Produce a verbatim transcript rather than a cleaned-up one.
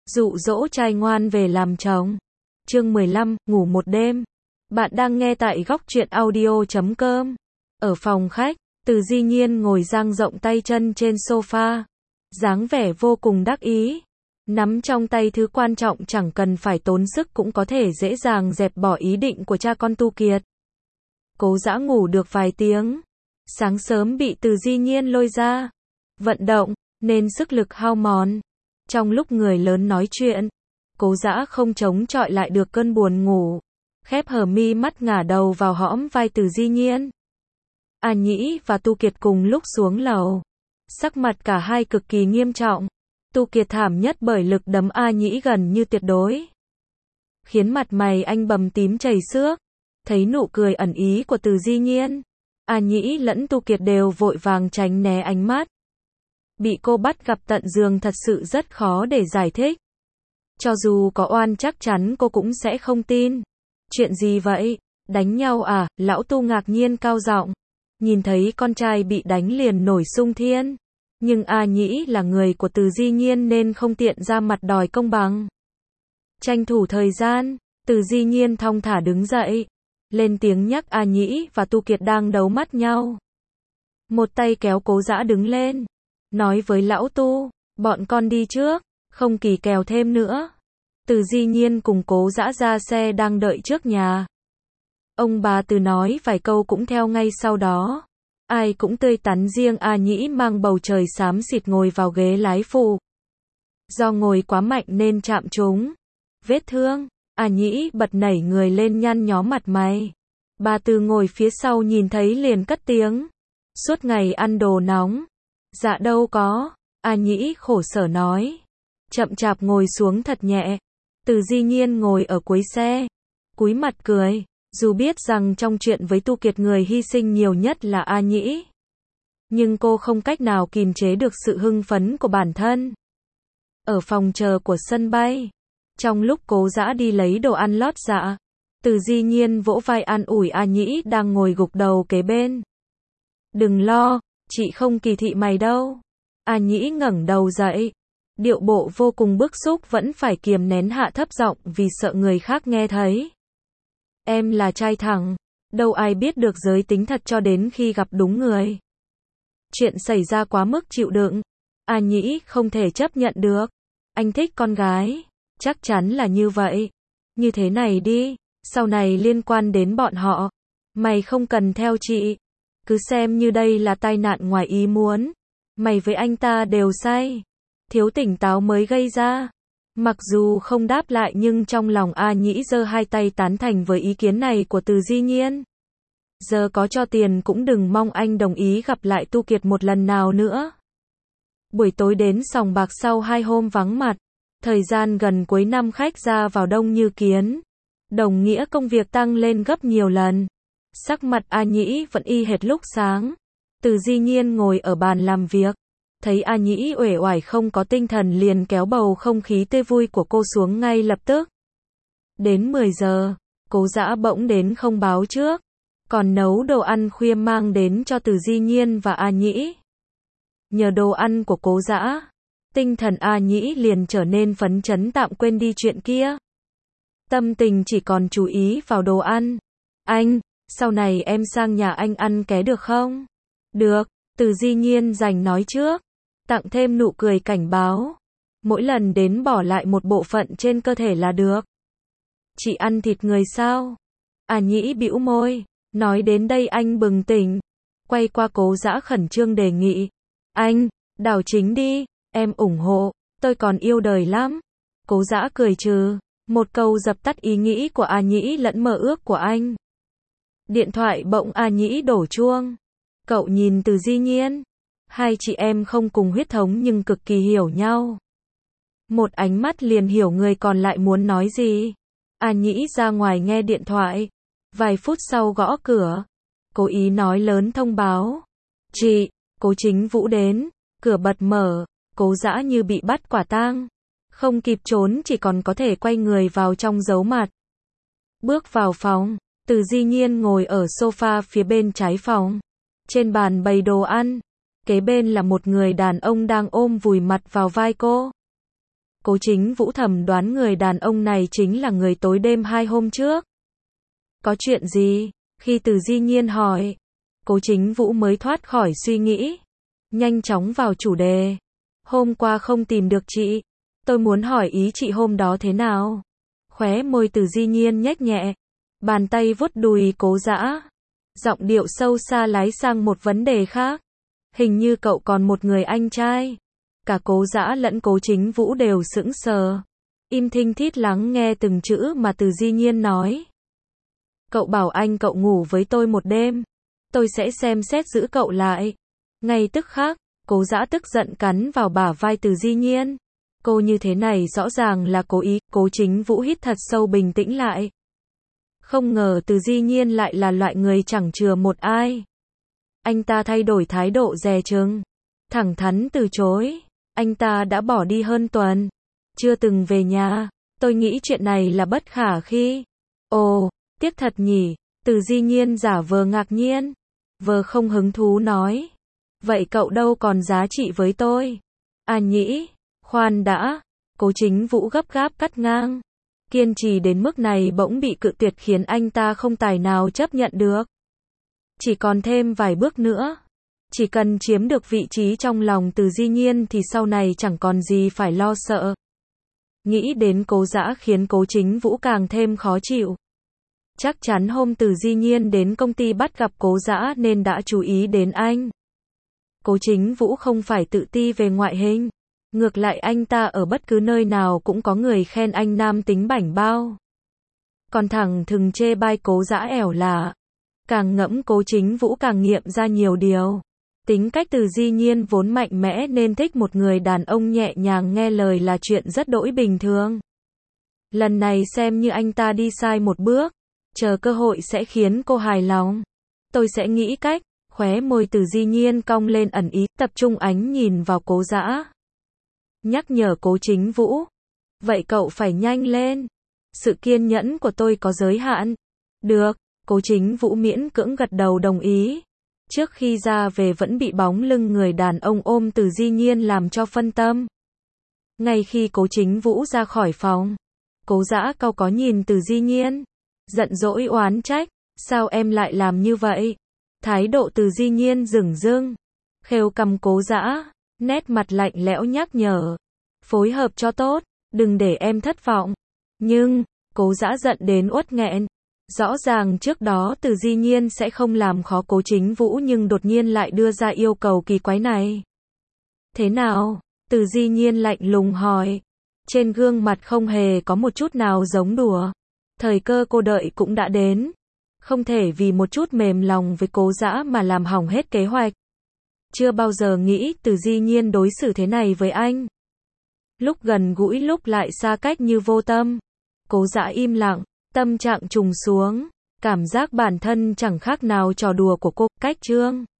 Dụ dỗ trai ngoan về làm chồng. Chương mười lăm, ngủ một đêm. Bạn đang nghe tại góc truyện audio chấm com. Ở phòng khách, Từ Di Nhiên ngồi dang rộng tay chân trên sofa, dáng vẻ vô cùng đắc ý. Nắm trong tay thứ quan trọng chẳng cần phải tốn sức cũng có thể dễ dàng dẹp bỏ ý định của cha con Tu Kiệt. Cố Dã ngủ được vài tiếng, sáng sớm bị Từ Di Nhiên lôi ra vận động, nên sức lực hao mòn. Trong lúc người lớn nói chuyện, Cố Dã không chống chọi lại được cơn buồn ngủ, khép hờ mi mắt ngả đầu vào hõm vai Từ Di Nhiên. A Nhĩ và Tu Kiệt cùng lúc xuống lầu, sắc mặt cả hai cực kỳ nghiêm trọng. Tu Kiệt thảm nhất bởi lực đấm A Nhĩ gần như tuyệt đối, khiến mặt mày anh bầm tím chảy xước. Thấy nụ cười ẩn ý của Từ Di Nhiên, A Nhĩ lẫn Tu Kiệt đều vội vàng tránh né ánh mắt. Bị cô bắt gặp tận giường thật sự rất khó để giải thích. Cho dù có oan chắc chắn cô cũng sẽ không tin. Chuyện gì vậy? Đánh nhau à? Lão Tu ngạc nhiên cao giọng. Nhìn thấy con trai bị đánh liền nổi xung thiên. Nhưng A Nhĩ là người của Từ Di Nhiên nên không tiện ra mặt đòi công bằng. Tranh thủ thời gian, Từ Di Nhiên thong thả đứng dậy, lên tiếng nhắc A Nhĩ và Tu Kiệt đang đấu mắt nhau. Một tay kéo Cố Dã đứng lên, nói với lão Tu, bọn con đi trước, không kỳ kèo thêm nữa. Từ Di Nhiên cùng Cố Dã ra xe đang đợi trước nhà. Ông bà Từ nói vài câu cũng theo ngay sau đó. Ai cũng tươi tắn, riêng A Nhĩ mang bầu trời xám xịt ngồi vào ghế lái phụ. Do ngồi quá mạnh nên chạm trúng vết thương, A Nhĩ bật nảy người lên nhăn nhó mặt mày. Bà Từ ngồi phía sau nhìn thấy liền cất tiếng. Suốt ngày ăn đồ nóng. Dạ đâu có, A Nhĩ khổ sở nói. Chậm chạp ngồi xuống thật nhẹ. Từ Di Nhiên ngồi ở cuối xe, cúi mặt cười. Dù biết rằng trong chuyện với Tu Kiệt người hy sinh nhiều nhất là A Nhĩ, nhưng cô không cách nào kìm chế được sự hưng phấn của bản thân. Ở phòng chờ của sân bay, trong lúc Cố Dã đi lấy đồ ăn lót dạ, Từ Di Nhiên vỗ vai an ủi A Nhĩ đang ngồi gục đầu kế bên. Đừng lo, chị không kỳ thị mày đâu. A Nhĩ ngẩng đầu dậy, điệu bộ vô cùng bức xúc vẫn phải kiềm nén hạ thấp giọng vì sợ người khác nghe thấy. Em là trai thẳng, đâu ai biết được giới tính thật cho đến khi gặp đúng người. Chuyện xảy ra quá mức chịu đựng, A Nhĩ không thể chấp nhận được. Anh thích con gái, chắc chắn là như vậy. Như thế này đi, sau này liên quan đến bọn họ, mày không cần theo chị. Cứ xem như đây là tai nạn ngoài ý muốn. Mày với anh ta đều say, thiếu tỉnh táo mới gây ra. Mặc dù không đáp lại nhưng trong lòng A Nhĩ giơ hai tay tán thành với ý kiến này của Từ Di Nhiên. Giờ có cho tiền cũng đừng mong anh đồng ý gặp lại Tu Kiệt một lần nào nữa. Buổi tối đến sòng bạc sau hai hôm vắng mặt, thời gian gần cuối năm khách ra vào đông như kiến, đồng nghĩa công việc tăng lên gấp nhiều lần. Sắc mặt A Nhĩ vẫn y hệt lúc sáng. Từ Di Nhiên ngồi ở bàn làm việc, thấy A Nhĩ uể oải không có tinh thần liền kéo bầu không khí tươi vui của cô xuống ngay lập tức. Đến mười giờ, Cố Dã bỗng đến không báo trước, còn nấu đồ ăn khuya mang đến cho Từ Di Nhiên và A Nhĩ. Nhờ đồ ăn của Cố Dã, tinh thần A Nhĩ liền trở nên phấn chấn tạm quên đi chuyện kia. Tâm tình chỉ còn chú ý vào đồ ăn. Anh, sau này em sang nhà anh ăn ké được không? Được, Từ Di Nhiên giành nói trước, tặng thêm nụ cười cảnh báo. Mỗi lần đến bỏ lại một bộ phận trên cơ thể là được. Chị ăn thịt người sao? A Nhĩ bĩu môi, nói đến đây anh bừng tỉnh, quay qua Cố Dã khẩn trương đề nghị. Anh, đảo chính đi, em ủng hộ, tôi còn yêu đời lắm. Cố Dã cười trừ, một câu dập tắt ý nghĩ của A Nhĩ lẫn mơ ước của anh. Điện thoại bỗng A Nhĩ đổ chuông. Cậu nhìn Từ Di Nhiên. Hai chị em không cùng huyết thống nhưng cực kỳ hiểu nhau. Một ánh mắt liền hiểu người còn lại muốn nói gì. A Nhĩ ra ngoài nghe điện thoại. Vài phút sau gõ cửa. Cố ý nói lớn thông báo. Chị, Cố Chính Vũ đến. Cửa bật mở. Cố Dã như bị bắt quả tang. Không kịp trốn chỉ còn có thể quay người vào trong giấu mặt. Bước vào phòng. Từ Di Nhiên ngồi ở sofa phía bên trái phòng. Trên bàn bày đồ ăn. Kế bên là một người đàn ông đang ôm vùi mặt vào vai cô. Cố Chính Vũ thầm đoán người đàn ông này chính là người tối đêm hai hôm trước. Có chuyện gì? Khi Từ Di Nhiên hỏi, Cố Chính Vũ mới thoát khỏi suy nghĩ, nhanh chóng vào chủ đề. Hôm qua không tìm được chị, tôi muốn hỏi ý chị hôm đó thế nào? Khóe môi Từ Di Nhiên nhếch nhẹ, bàn tay vuốt đùi Cố Dã, giọng điệu sâu xa lái sang một vấn đề khác. Hình như cậu còn một người anh trai. Cả Cố Dã lẫn Cố Chính Vũ đều sững sờ, im thinh thít lắng nghe từng chữ mà Từ Di Nhiên nói. Cậu bảo anh cậu ngủ với tôi một đêm, tôi sẽ xem xét giữ cậu lại. Ngay tức khắc, Cố Dã tức giận cắn vào bả vai Từ Di Nhiên. Cô như thế này rõ ràng là cố ý. Cố Chính Vũ hít thật sâu bình tĩnh lại. Không ngờ Từ Di Nhiên lại là loại người chẳng chừa một ai. Anh ta thay đổi thái độ dè chừng, thẳng thắn từ chối. Anh ta đã bỏ đi hơn tuần, chưa từng về nhà. Tôi nghĩ chuyện này là bất khả khi. Ồ, tiếc thật nhỉ. Từ Di Nhiên giả vờ ngạc nhiên, vờ không hứng thú nói. Vậy cậu đâu còn giá trị với tôi? À nhĩ, khoan đã. Cố Chính Vũ gấp gáp cắt ngang. Kiên trì đến mức này bỗng bị cự tuyệt khiến anh ta không tài nào chấp nhận được. Chỉ còn thêm vài bước nữa. Chỉ cần chiếm được vị trí trong lòng Từ Di Nhiên thì sau này chẳng còn gì phải lo sợ. Nghĩ đến Cố Dã khiến Cố Chính Vũ càng thêm khó chịu. Chắc chắn hôm Từ Di Nhiên đến công ty bắt gặp Cố Dã nên đã chú ý đến anh. Cố Chính Vũ không phải tự ti về ngoại hình. Ngược lại anh ta ở bất cứ nơi nào cũng có người khen anh nam tính bảnh bao. Còn thẳng thừng chê bai Cố Dã ẻo lả. Càng ngẫm Cố Chính Vũ càng nghiệm ra nhiều điều. Tính cách Từ Di Nhiên vốn mạnh mẽ nên thích một người đàn ông nhẹ nhàng nghe lời là chuyện rất đỗi bình thường. Lần này xem như anh ta đi sai một bước. Chờ cơ hội sẽ khiến cô hài lòng. Tôi sẽ nghĩ cách. Khóe môi Từ Di Nhiên cong lên ẩn ý, tập trung ánh nhìn vào Cố Dã. Nhắc nhở Cố Chính Vũ. Vậy cậu phải nhanh lên. Sự kiên nhẫn của tôi có giới hạn. Được. Cố Chính Vũ miễn cưỡng gật đầu đồng ý. Trước khi ra về vẫn bị bóng lưng người đàn ông ôm Từ Di Nhiên làm cho phân tâm. Ngay khi Cố Chính Vũ ra khỏi phòng, Cố Dã cau có nhìn Từ Di Nhiên, giận dỗi oán trách. Sao em lại làm như vậy? Thái độ Từ Di Nhiên dửng dưng, khều cằm Cố Dã, nét mặt lạnh lẽo nhắc nhở. Phối hợp cho tốt, đừng để em thất vọng. Nhưng, Cố Dã giận đến uất nghẹn. Rõ ràng trước đó Từ Di Nhiên sẽ không làm khó Cố Chính Vũ nhưng đột nhiên lại đưa ra yêu cầu kỳ quái này. Thế nào? Từ Di Nhiên lạnh lùng hỏi. Trên gương mặt không hề có một chút nào giống đùa. Thời cơ cô đợi cũng đã đến. Không thể vì một chút mềm lòng với Cố Dã mà làm hỏng hết kế hoạch. Chưa bao giờ nghĩ Từ Di Nhiên đối xử thế này với anh. Lúc gần gũi lúc lại xa cách như vô tâm. Cố Dã im lặng, tâm trạng trùng xuống. Cảm giác bản thân chẳng khác nào trò đùa của cô. Cách chương